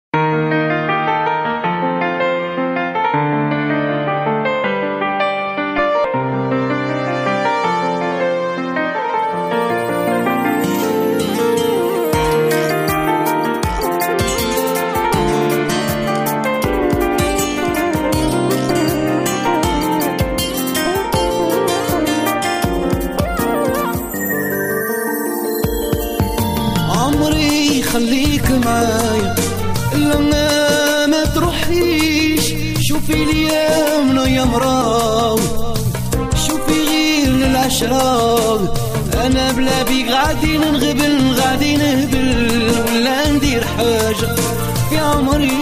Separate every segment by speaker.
Speaker 1: خليك معايا لما ما تروحيش، شوفي اليوم يا مراوي، شوفي غير للعشرة. انا بلا بيك غادي نغبل، غادي نهبل ولا ندير حاجة في عمري.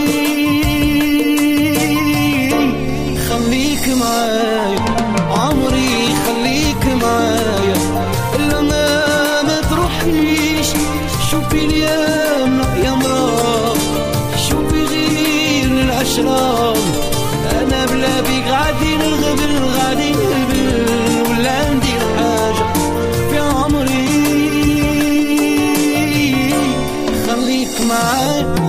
Speaker 1: خليك معايا عمري، خليك معايا لما ما تروحيش، شوفي اليوم يا مرا، شوفي غير للعشرة. انا بلا بيك غادي نغبل، غادي نهبل ولا ندير حاجة في عمري. خليك معايا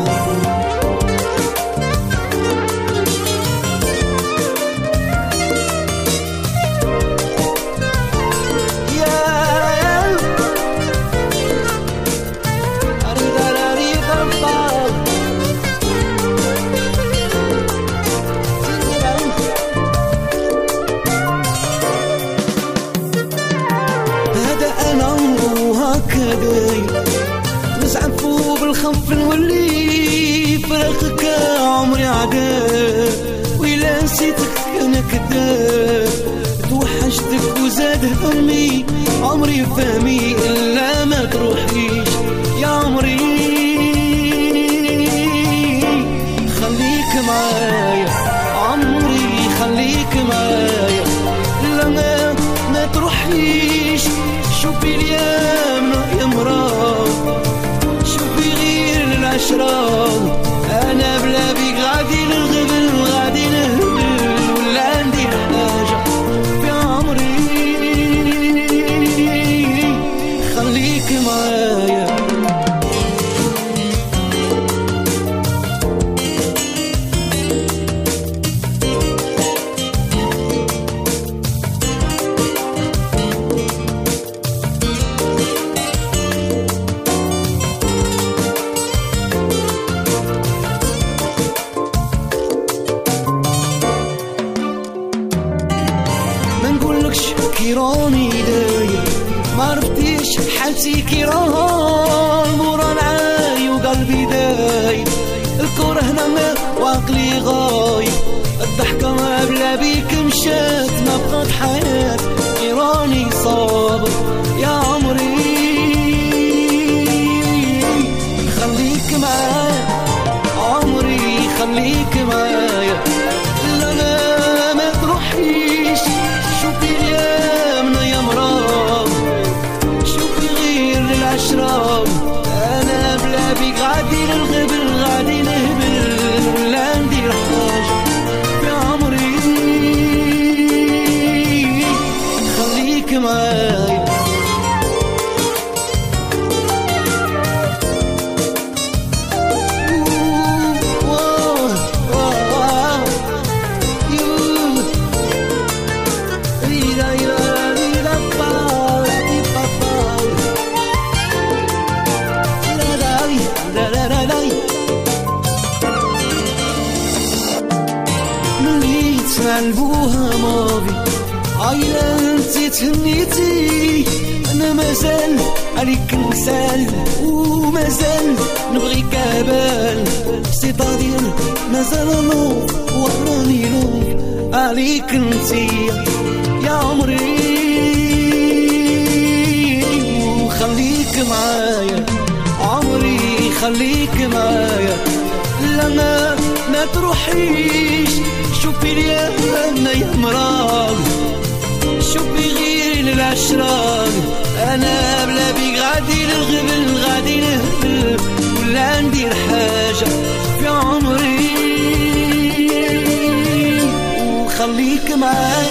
Speaker 1: نزعفو بالخوف نولي فراقك عمري عذاب، وإلا نسيتك أنا كذاب. توحشتك وزاد همي عمري فهمي إلا ما تروحيش يا عمري. خليك معايا عمري، خليك معايا لما ما تروحيش، شوفي اليوم يا مرا، شوفي غير العشرة. أنا بلا بيك غادي نغبل، غادي نهبل ولا ندير حاجة في عمري. خليك معايا كيراني داير، ما عرفتيش حالتي كيران، مورا نعاي وقلبي داير، الكره هنا ما وعقلي غايب، الضحكة ما بلا بيك مشات، ما بقات حياة كيراني صابر يا عمري. خليك معايا عمري، خليك معايا لما ما تروحيش، شوفي اليوم يا مرا، شوفي غير للعشرة. أنا بلا بيك غادي نغبل، غادي نهبل ولا ندير حاجة في عمري. خليك معايا قلبوها ماضي، عايلة انتي تهنيتي، انا مازال عليك نسال ومازال نبغيك عبال، سيطادير مازال نوف وراني نوف عليك انتي يا عمري. وخليك معايا عمري، خليك معايا لما ما تروحيش، شوفي اليوم يا مرا، شوفي غير للعشرة. أنا بلا بيك غادي نغبل، غادي نهبل ولا ندير حاجة في عمري. وخليك معايا